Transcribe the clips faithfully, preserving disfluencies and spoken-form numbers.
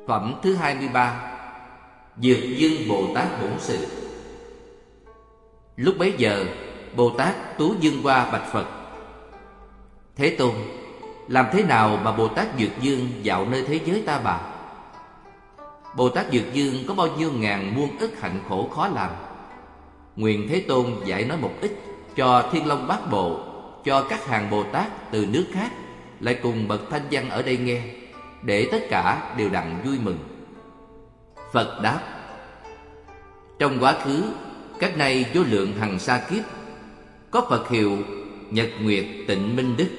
Phẩm thứ hai mươi ba. Dược Dương Bồ Tát Bổn Sự. Lúc bấy giờ, Bồ Tát Tú Dương Hoa bạch Phật: Thế Tôn, làm thế nào mà Bồ Tát Dược Dương dạo nơi thế giới ta bà? Bồ Tát Dược Dương có bao nhiêu ngàn muôn ức hạnh khổ khó làm. Nguyện Thế Tôn dạy nói một ít cho Thiên Long Bát Bộ, cho các hàng Bồ Tát từ nước khác lại cùng bậc thanh văn ở đây nghe, để tất cả đều đặng vui mừng. Phật đáp: Trong quá khứ, cách nay vô lượng hằng sa kiếp, có Phật hiệu Nhật Nguyệt Tịnh Minh Đức.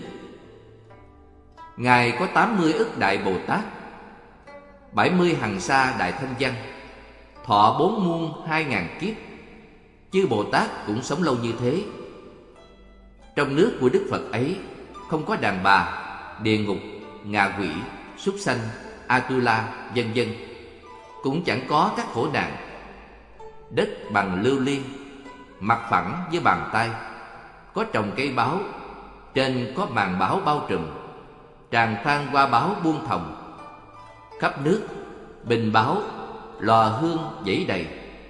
Ngài có tám mươi ức Đại Bồ Tát, bảy mươi hằng sa Đại Thanh Văn, thọ bốn muôn hai ngàn kiếp. Chư Bồ Tát cũng sống lâu như thế. Trong nước của Đức Phật ấy không có đàn bà, địa ngục, ngạ quỷ, súc sanh, Atula, vân vân, cũng chẳng có các khổ nạn. Đất bằng lưu ly, mặt phẳng với bàn tay, có trồng cây báo, trên có màn báo bao trùm, tràn phan hoa báo buông thòng. Khắp nước bình báo, lò hương dãy đầy.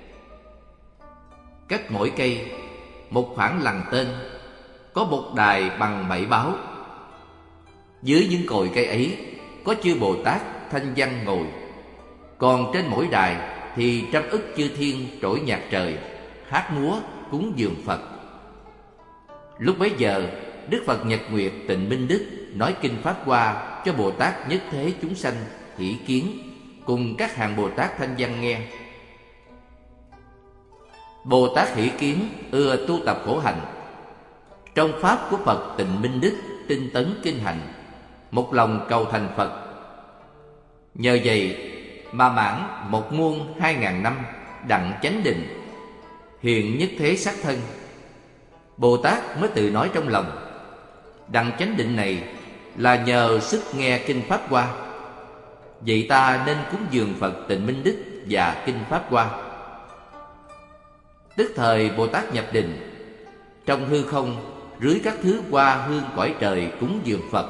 Cách mỗi cây một khoảng lằn tên, có một đài bằng bảy báo. Dưới những cội cây ấy có chư Bồ Tát thanh văn ngồi. Còn trên mỗi đài thì trăm ức chư thiên trỗi nhạc trời, hát múa cúng dường Phật. Lúc bấy giờ, Đức Phật Nhật Nguyệt Tịnh Minh Đức nói kinh Pháp Hoa cho Bồ Tát nhất thế chúng sanh Hỷ Kiến cùng các hàng Bồ Tát thanh văn nghe. Bồ Tát Hỷ Kiến ưa tu tập khổ hạnh. Trong pháp của Phật Tịnh Minh Đức tinh tấn kinh hành, một lòng cầu thành Phật. Nhờ vậy mà mãn một muôn hai ngàn năm đặng chánh định, hiện nhất thế sắc thân. Bồ Tát mới tự nói trong lòng: đặng chánh định này là nhờ sức nghe kinh Pháp Hoa. Vậy ta nên cúng dường Phật Tịnh Minh Đức và kinh Pháp Hoa. Tức thời Bồ Tát nhập định, trong hư không rưới các thứ hoa hương cõi trời cúng dường Phật.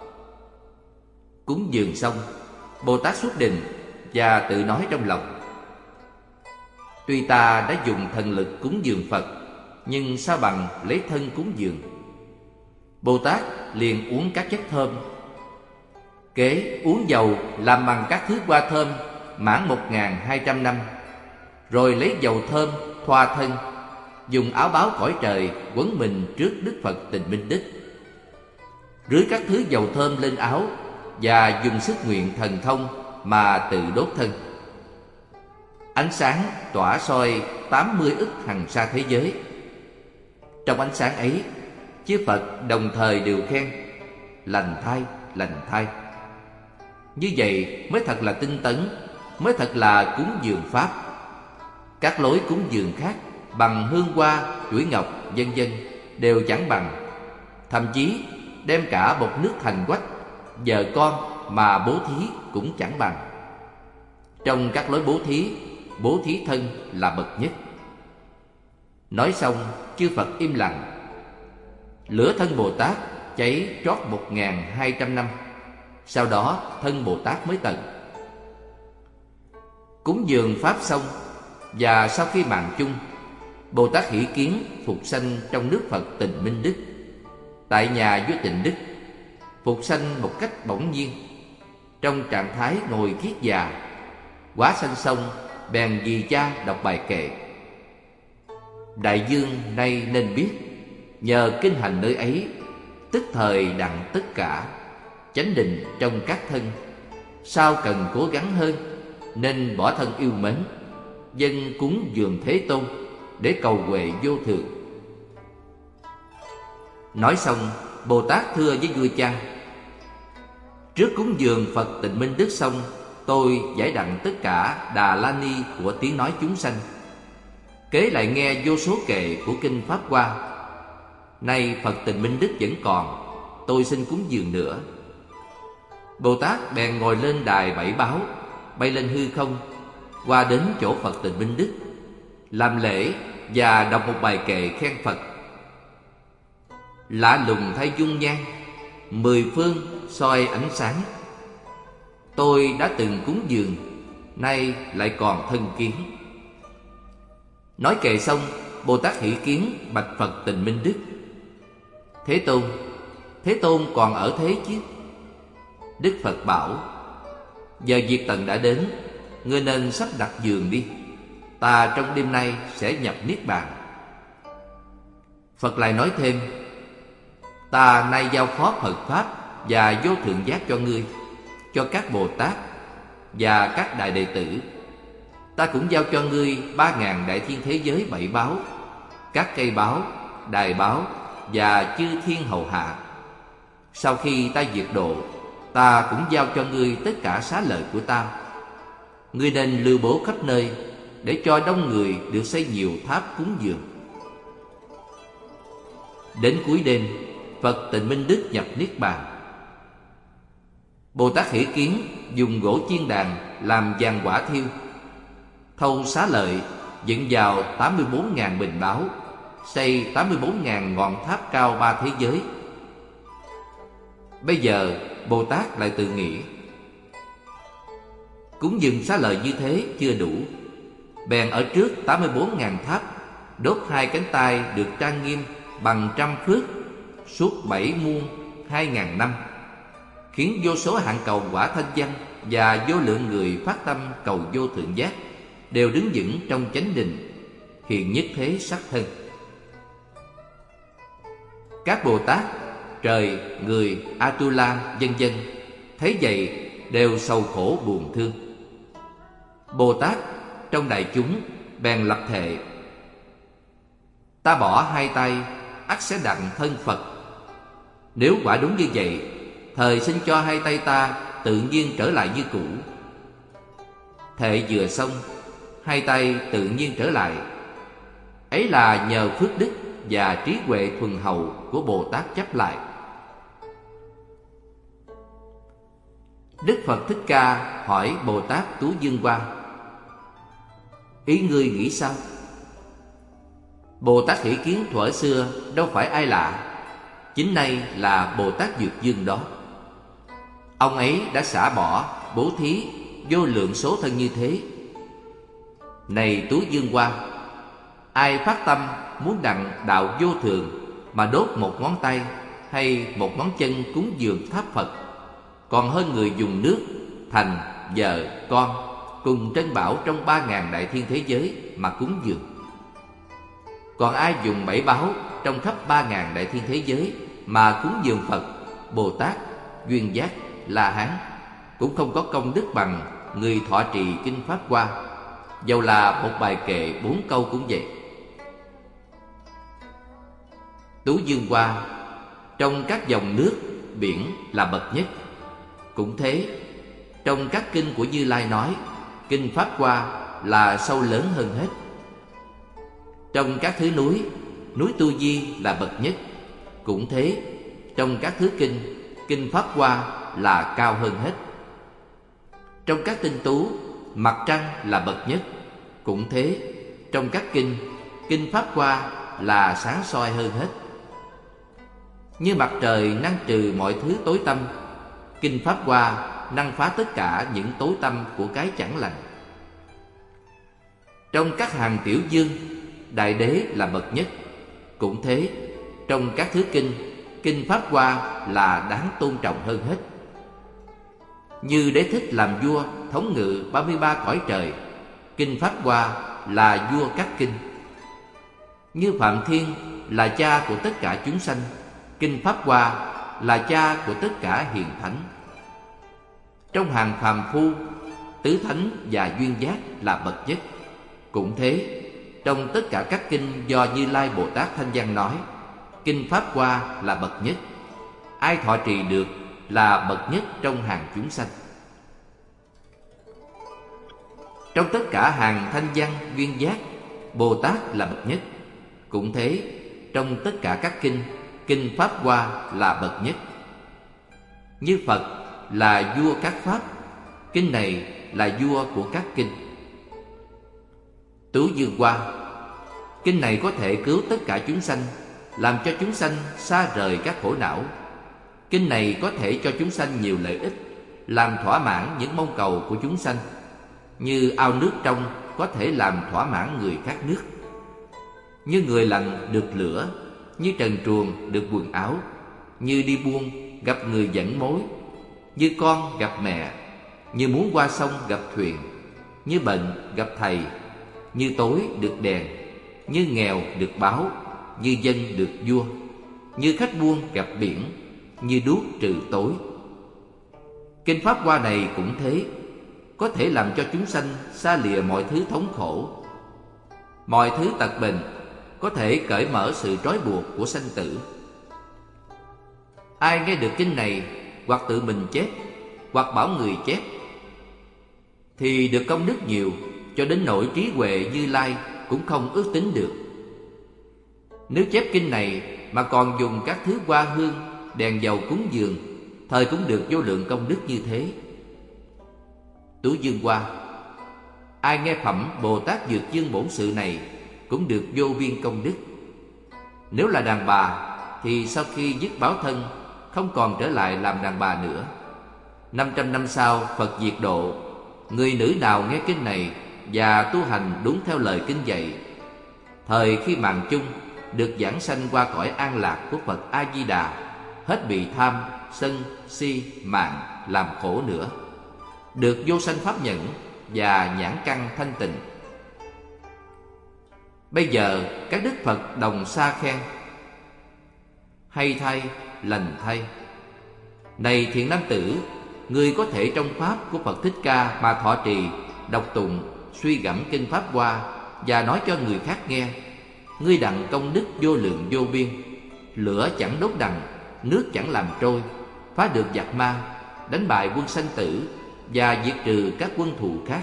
Cúng dường xong, Bồ Tát xuất định và tự nói trong lòng: Tuy ta đã dùng thần lực cúng dường Phật, nhưng sao bằng lấy thân cúng dường. Bồ Tát liền uống các chất thơm. Kế uống dầu làm bằng các thứ hoa thơm mãn một ngàn hai trăm năm, rồi lấy dầu thơm thoa thân, dùng áo báo cõi trời quấn mình trước Đức Phật Tịnh Minh Đức. Rưới các thứ dầu thơm lên áo và dùng sức nguyện thần thông mà tự đốt thân. Ánh sáng tỏa soi tám mươi ức hằng sa thế giới. Trong ánh sáng ấy, chư Phật đồng thời đều khen: lành thay, lành thay. Như vậy mới thật là tinh tấn, mới thật là cúng dường Pháp. Các lối cúng dường khác bằng hương hoa, chuỗi ngọc, vân vân đều chẳng bằng. Thậm chí đem cả bột nước thành quách, vợ con mà bố thí cũng chẳng bằng. Trong các lối bố thí, bố thí thân là bậc nhất. Nói xong, chư Phật im lặng. Lửa thân Bồ Tát cháy trót một ngàn hai trăm năm. Sau đó thân Bồ Tát mới tận. Cúng dường Pháp xong, và sau khi mạng chung, Bồ Tát Hỷ Kiến phục sanh trong nước Phật Tịnh Minh Đức, tại nhà vua Tịnh Đức. Phục sanh một cách bỗng nhiên, trong trạng thái ngồi kiết già. Quá sanh xong, bèn vì cha đọc bài kệ: Đại dương nay nên biết, nhờ kinh hành nơi ấy, tức thời đặng tất cả, chánh định trong các thân. Sao cần cố gắng hơn, nên bỏ thân yêu mến, dân cúng dường Thế Tôn, để cầu huệ vô thường. Nói xong, Bồ Tát thưa với vua cha: Trước cúng dường Phật Tịnh Minh Đức xong, tôi giải đặng tất cả Đà La Ni của tiếng nói chúng sanh. Kế lại nghe vô số kệ của kinh Pháp Hoa. Nay Phật Tịnh Minh Đức vẫn còn, tôi xin cúng dường nữa. Bồ Tát bèn ngồi lên đài bảy báo, bay lên hư không, qua đến chỗ Phật Tịnh Minh Đức, làm lễ và đọc một bài kệ khen Phật: Lạ lùng thay dung nhan, mười phương soi ánh sáng. tôi đã từng cúng dường, nay lại còn thân kiến. Nói kệ xong, Bồ Tát Hỷ Kiến bạch Phật Tịnh Minh Đức: Thế Tôn, Thế Tôn còn ở thế chứ? Đức Phật bảo: Giờ diệt tận đã đến, ngươi nên sắp đặt giường đi. Ta trong đêm nay sẽ nhập Niết Bàn. Phật lại nói thêm: Ta nay giao phó Phật Pháp và vô thượng giác cho ngươi, cho các Bồ Tát và các đại đệ tử. Ta cũng giao cho ngươi ba ngàn đại thiên thế giới bảy báo, các cây báo, đài báo và chư thiên hầu hạ. Sau khi ta diệt độ, ta cũng giao cho ngươi tất cả xá lợi của ta. Ngươi nên lưu bố khắp nơi, để cho đông người được xây nhiều tháp cúng dường. Đến cuối đêm, Phật Tịnh Minh Đức nhập Niết Bàn. Bồ Tát Hỷ Kiến dùng gỗ chiên đàn làm giàn quả thiêu, thâu xá lợi dựng vào tám mươi bốn ngàn bình báo, xây tám mươi bốn ngàn ngọn tháp cao ba thế giới. Bây giờ Bồ Tát lại tự nghĩ: Cúng dường xá lợi như thế chưa đủ, bèn ở trước tám mươi bốn ngàn tháp đốt hai cánh tay được trang nghiêm bằng trăm phước suốt bảy muôn hai ngàn năm, khiến vô số hạng cầu quả thanh văn và vô lượng người phát tâm cầu vô thượng giác đều đứng vững trong chánh định, hiện nhất thế sắc thân. Các Bồ Tát, trời, người, Atula, vân vân thấy vậy đều sầu khổ buồn thương. Bồ Tát trong đại chúng bèn lập thệ: Ta bỏ hai tay, ắt sẽ đặng thân Phật. Nếu quả đúng như vậy, thời xin cho hai tay ta tự nhiên trở lại như cũ. Thệ vừa xong, hai tay tự nhiên trở lại. Ấy là nhờ phước đức và trí huệ thuần hậu của Bồ Tát chấp lại. Đức Phật Thích Ca hỏi Bồ Tát Tú Dương Hoa: Ý ngươi nghĩ sao? Bồ Tát Hỷ Kiến thuở xưa đâu phải ai lạ, chính nay là Bồ Tát Dược Dương đó. Ông ấy đã xả bỏ, bố thí vô lượng số thân như thế. Này Tú Dương Hoa, ai phát tâm muốn đặng đạo vô thường mà đốt một ngón tay hay một ngón chân cúng dường tháp Phật, còn hơn người dùng nước, thành, vợ, con cùng trân bảo trong ba ngàn đại thiên thế giới mà cúng dường. Còn ai dùng bảy báu trong khắp ba ngàn đại thiên thế giới mà cúng dường Phật, Bồ Tát, Duyên Giác, La Hán, cũng không có công đức bằng người thọ trì kinh Pháp Hoa, dầu là một bài kệ bốn câu cũng vậy. Tú Dương Hoa trong các dòng nước, biển là bậc nhất. Cũng thế, trong các kinh của Như Lai nói, kinh Pháp Hoa là sâu lớn hơn hết. Trong các thứ núi, núi Tu Di là bậc nhất. Cũng thế, trong các thứ kinh, kinh Pháp Hoa là cao hơn hết. Trong các tinh tú, mặt trăng là bậc nhất. Cũng thế, trong các kinh, kinh Pháp Hoa là sáng soi hơn hết. Như mặt trời năng trừ mọi thứ tối tăm, kinh Pháp Hoa năng phá tất cả những tối tăm của cái chẳng lành. Trong các hàng tiểu dương, Đại Đế là bậc nhất. Cũng thế, trong các thứ kinh, kinh Pháp Hoa là đáng tôn trọng hơn hết. Như Đế Thích làm vua thống ngự ba mươi ba cõi trời, kinh Pháp Hoa là vua các kinh. Như Phạm Thiên là cha của tất cả chúng sanh, kinh Pháp Hoa là cha của tất cả hiền thánh. Trong hàng phàm phu, Tứ Thánh và Duyên Giác là bậc nhất. Cũng thế, trong tất cả các kinh do Như Lai Bồ Tát Thanh Văn nói, kinh Pháp Hoa là bậc nhất. Ai thọ trì được là bậc nhất trong hàng chúng sanh. Trong tất cả hàng Thanh Văn, Duyên Giác, Bồ Tát là bậc nhất. Cũng thế, trong tất cả các kinh, kinh Pháp Hoa là bậc nhất. Như Phật là vua các pháp, kinh này là vua của các kinh. Tú Dương Hoa, kinh này có thể cứu tất cả chúng sanh, làm cho chúng sanh xa rời các khổ não. Kinh này có thể cho chúng sanh nhiều lợi ích, làm thỏa mãn những mong cầu của chúng sanh, như ao nước trong có thể làm thỏa mãn người khát nước, như người lạnh được lửa, như trần truồng được quần áo, như đi buôn gặp người dẫn mối, như con gặp mẹ, như muốn qua sông gặp thuyền, như bệnh gặp thầy, như tối được đèn, như nghèo được báo, như dân được vua, như khách buôn gặp biển, như đuốc trừ tối. Kinh Pháp Hoa này cũng thế, có thể làm cho chúng sanh xa lìa mọi thứ thống khổ, mọi thứ tật bệnh, có thể cởi mở sự trói buộc của sanh tử. Ai nghe được kinh này, hoặc tự mình chép, hoặc bảo người chép, thì được công đức nhiều, cho đến nỗi trí huệ Như Lai cũng không ước tính được. Nếu chép kinh này mà còn dùng các thứ hoa hương, đèn dầu cúng dường, thời cũng được vô lượng công đức như thế. Tú Dương Hoa: ai nghe phẩm Bồ Tát Dược Dương Bổn Sự này cũng được vô biên công đức. Nếu là đàn bà thì sau khi dứt báo thân, không còn trở lại làm đàn bà nữa. Năm trăm năm sau Phật diệt độ, người nữ nào nghe kinh này và tu hành đúng theo lời kinh dạy, thời khi mạng chung được giảng sanh qua cõi an lạc của Phật A Di Đà, hết bị tham, sân, si, mạn làm khổ nữa, được vô sanh pháp nhẫn và nhãn căn thanh tịnh. Bây giờ các đức Phật đồng sa khen: hay thay, lành thay. Này thiện nam tử, ngươi có thể trong pháp của Phật Thích Ca mà thọ trì, đọc tụng, suy gẫm kinh Pháp Hoa và nói cho người khác nghe, ngươi đặng công đức vô lượng vô biên. Lửa chẳng đốt đằng, nước chẳng làm trôi, phá được giặc ma, đánh bại quân sanh tử và diệt trừ các quân thù khác.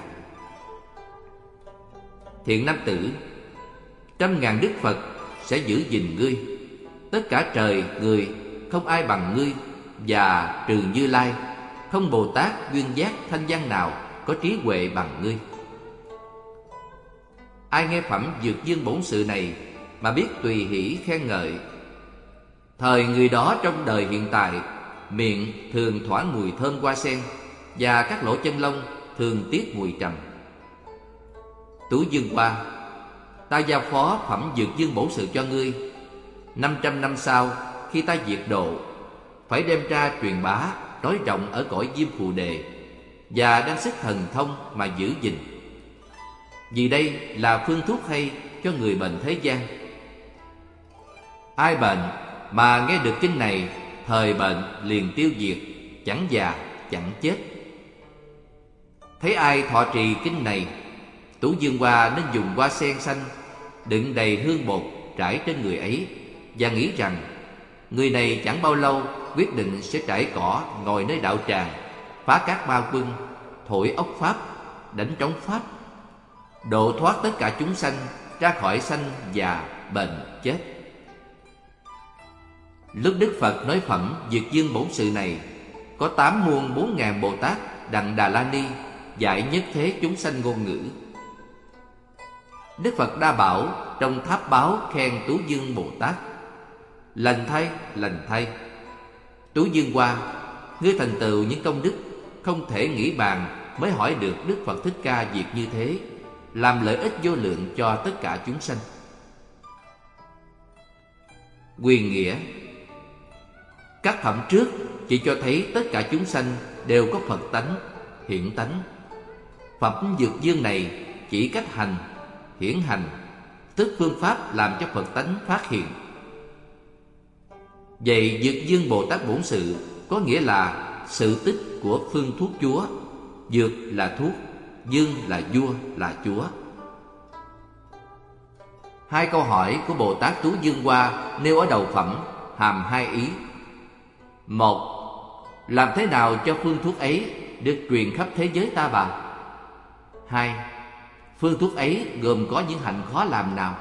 Thiện nam tử, trăm ngàn đức Phật sẽ giữ gìn ngươi. Tất cả trời người không ai bằng ngươi, và trừ Như Lai, không Bồ Tát duyên giác thanh văn nào có trí huệ bằng ngươi. Ai nghe phẩm Dược Dương Bổn Sự này mà biết tùy hỷ khen ngợi, thời người đó trong đời hiện tại, miệng thường thoảng mùi thơm hoa sen, và các lỗ chân lông thường tiết mùi trầm. Tú Dương Hoa: ta giao phó phẩm Dược Dương Bổn Sự cho ngươi. Năm trăm năm sau, khi ta diệt độ, phải đem ra truyền bá, nói rộng ở cõi Diêm Phù Đề, và đang sức thần thông mà giữ gìn. Vì đây là phương thuốc hay cho người bệnh thế gian. Ai bệnh mà nghe được kinh này, thời bệnh liền tiêu diệt, chẳng già chẳng chết. Thấy ai thọ trì kinh này, Tú Dương Hoa nên dùng hoa sen xanh đựng đầy hương bột trải trên người ấy, và nghĩ rằng người này chẳng bao lâu quyết định sẽ trải cỏ ngồi nơi đạo tràng, phá các ma quân, thổi ốc pháp, đánh trống pháp, độ thoát tất cả chúng sanh ra khỏi sanh già bệnh chết. Lúc Đức Phật nói phẩm Dược Dương Bổn Sự này, có tám muôn bốn ngàn Bồ Tát đặng Đà La Ni dạy nhất thế chúng sanh ngôn ngữ. Đức Phật Đa Bảo trong tháp báo khen Tú Dương Bồ Tát: lành thay, lành thay. Tú Dương Hoa, ngươi thành tựu những công đức không thể nghĩ bàn, mới hỏi được Đức Phật Thích Ca việc như thế, làm lợi ích vô lượng cho tất cả chúng sanh. Quyền nghĩa: các phẩm trước chỉ cho thấy tất cả chúng sanh đều có Phật tánh, hiển tánh. Phẩm Dược Dương này chỉ cách hành, hiển hành, tức phương pháp làm cho Phật tánh phát hiện. Vậy Dược Dương Bồ Tát Bổn Sự có nghĩa là sự tích của phương thuốc Chúa. Dược là thuốc, Dương là vua, là Chúa. Hai câu hỏi của Bồ Tát Tú Dương Hoa nêu ở đầu phẩm hàm hai ý. Một, làm thế nào cho phương thuốc ấy được truyền khắp thế giới ta bà? Hai, phương thuốc ấy gồm có những hạnh khó làm nào?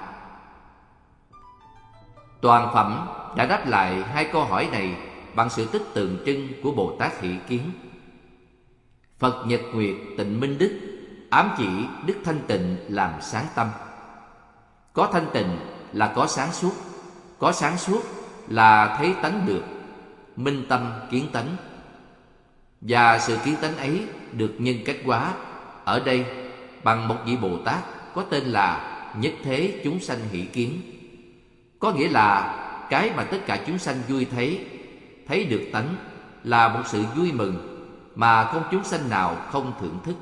Toàn phẩm đã đáp lại hai câu hỏi này bằng sự tích tượng trưng của Bồ Tát Hỷ Kiến. Phật Nhật Nguyệt Tịnh Minh Đức ám chỉ đức thanh tịnh làm sáng tâm. Có thanh tịnh là có sáng suốt, có sáng suốt là thấy tánh được, minh tâm kiến tánh. Và sự kiến tánh ấy được nhân cách hóa ở đây bằng một vị Bồ Tát có tên là Nhất Thế Chúng Sanh Hỷ Kiến. Có nghĩa là cái mà tất cả chúng sanh vui thấy, thấy được tánh là một sự vui mừng mà không chúng sanh nào không thưởng thức.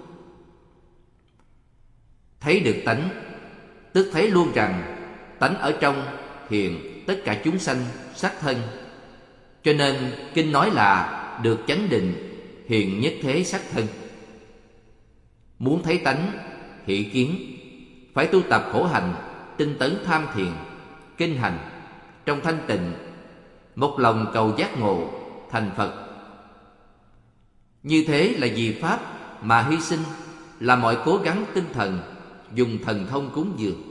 Thấy được tánh tức thấy luôn rằng tánh ở trong hiện tất cả chúng sanh sắc thân. Cho nên kinh nói là được chánh định hiện nhất thế sắc thân. Muốn thấy tánh hỷ kiến, phải tu tập khổ hành, tinh tấn tham thiền, kinh hành trong thanh tịnh, một lòng cầu giác ngộ thành Phật. Như thế là vì pháp mà hy sinh, là mọi cố gắng tinh thần, dùng thần thông cúng dường.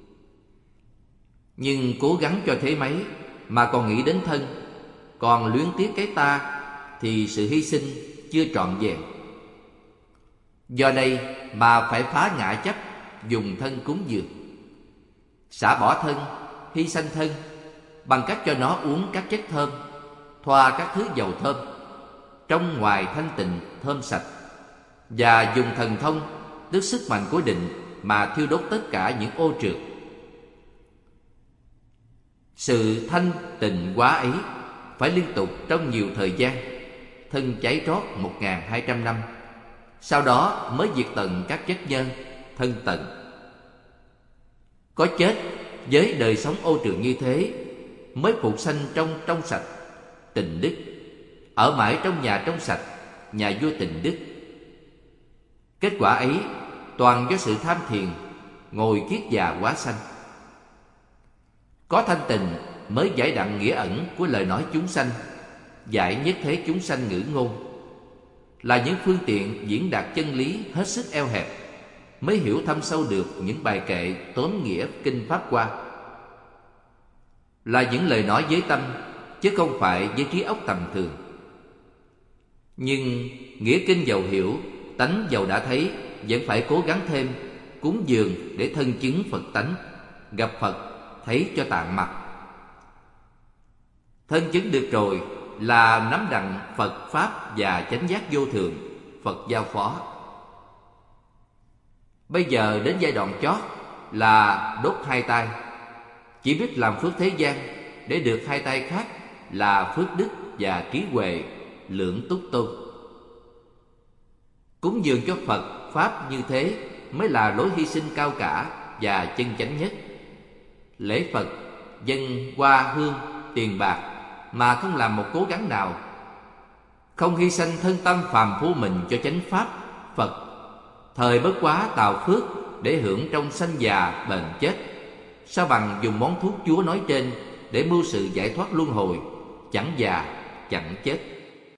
Nhưng cố gắng cho thế mấy mà còn nghĩ đến thân, còn luyến tiếc cái ta, thì sự hy sinh chưa trọn vẹn. Do đây mà phải phá ngã chấp, dùng thân cúng dường, xả bỏ thân, hy sanh thân bằng cách cho nó uống các chất thơm, thoa các thứ dầu thơm, trong ngoài thanh tịnh thơm sạch, và dùng thần thông tức sức mạnh của định mà thiêu đốt tất cả những ô trượt. Sự thanh tịnh hóa ấy phải liên tục trong nhiều thời gian, thân cháy trót một nghìn hai trăm năm, sau đó mới diệt tận các chất nhân, thân tận. Có chết với đời sống ô trượt như thế mới phục sanh trong trong sạch, tịnh đức, ở mãi trong nhà trong sạch, nhà vua tịnh đức. Kết quả ấy toàn do sự tham thiền, ngồi kiết già hóa sanh. Có thanh tịnh mới giải đặng nghĩa ẩn của lời nói chúng sanh, giải nhất thế chúng sanh ngữ ngôn, là những phương tiện diễn đạt chân lý hết sức eo hẹp, mới hiểu thâm sâu được những bài kệ tóm nghĩa kinh Pháp Hoa, là những lời nói với tâm chứ không phải với trí óc tầm thường. Nhưng nghĩa kinh giàu hiểu, tánh giàu đã thấy, vẫn phải cố gắng thêm, cúng dường để thân chứng Phật tánh, gặp Phật thấy cho tạng mặt. Thân chứng được rồi là nắm đặng Phật Pháp và chánh giác vô thường, Phật giao phó. Bây giờ đến giai đoạn chót là đốt hai tay, chỉ biết làm phước thế gian để được hai tay khác là phước đức và trí huệ lưỡng túc tôn. Cúng dường cho Phật Pháp như thế mới là lối hy sinh cao cả và chân chánh nhất. Lễ Phật, dâng hoa hương, tiền bạc mà không làm một cố gắng nào, không hy sanh thân tâm phàm phu mình cho chánh Pháp Phật, thời bất quá tạo phước để hưởng trong sanh già bền chết, sao bằng dùng món thuốc chúa nói trên để mưu sự giải thoát luân hồi, chẳng già chẳng chết.